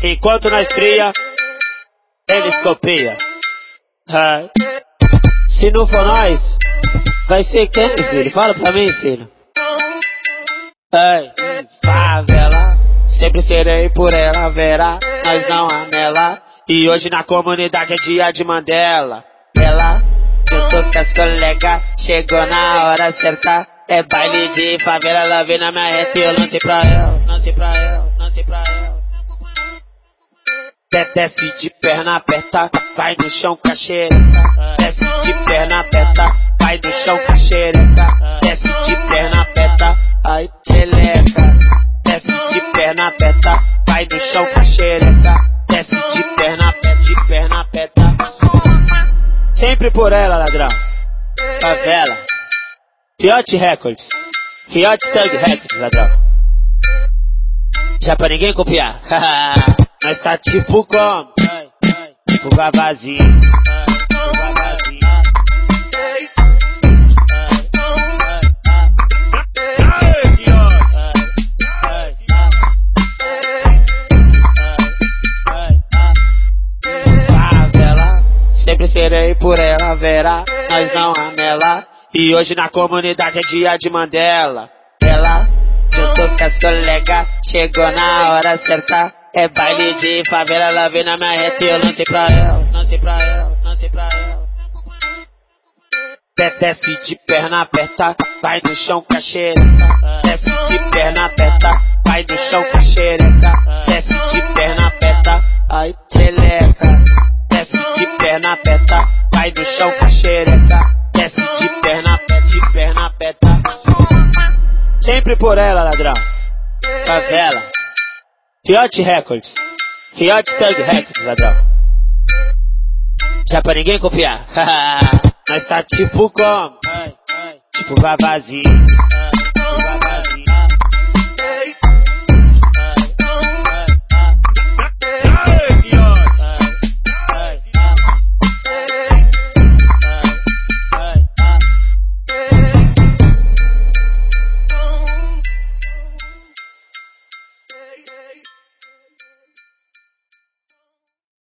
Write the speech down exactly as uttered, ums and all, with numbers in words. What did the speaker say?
Enquanto nós cria, eles copiam. É. Se não for nós, vai ser quem, filho? Fala pra mim, filho. Ei, favela, sempre serei por ela, verá, nós não anela. E hoje na comunidade é dia de Mandela. Ela, juntou com as colegas, chegou na hora certa. É baile de favela, ela vem na minha reta e eu lancei pra ela, lancei pra ela, lancei pra ela. Desce de perna aperta, vai no chão com a xereca. Desce de perna aperta, vai no chão com a xereca. Desce de perna aperta, ai xeleca. Desce de perna aperta, vai no chão com a xereca. Desce de perna aperta, de perna aperta. Sempre por ela, ladrão. Favela. Fiote Records. Fiote Thug Records, ladrão. Já pra ninguém copiar. Nós tá tipo como? Tipo vazio. Tipo vazio. Favela, sempre serei por ela, verá, nós não anela. E hoje na comunidade é dia de Mandela. Ela, juntou com as colegas, chegou na hora certa. É baile de favela, ela vem na minha reta e eu lancei pra ela, lancei pra ela, lancei pra ela. Desce de perna aperta, vai no chão com a xereca. Desce de perna aperta, vai no chão com a xereca. Desce de perna aperta, ai xeleca. Desce de perna aperta, vai no chão com a xereca. Desce de perna aperta, de perna aperta. Sempre por ela, ladrão. Favela. Fiote Records. Fiote Thug Records, ladrão. Já pra ninguém copiar. Nós tá tipo como? Tipo vazio.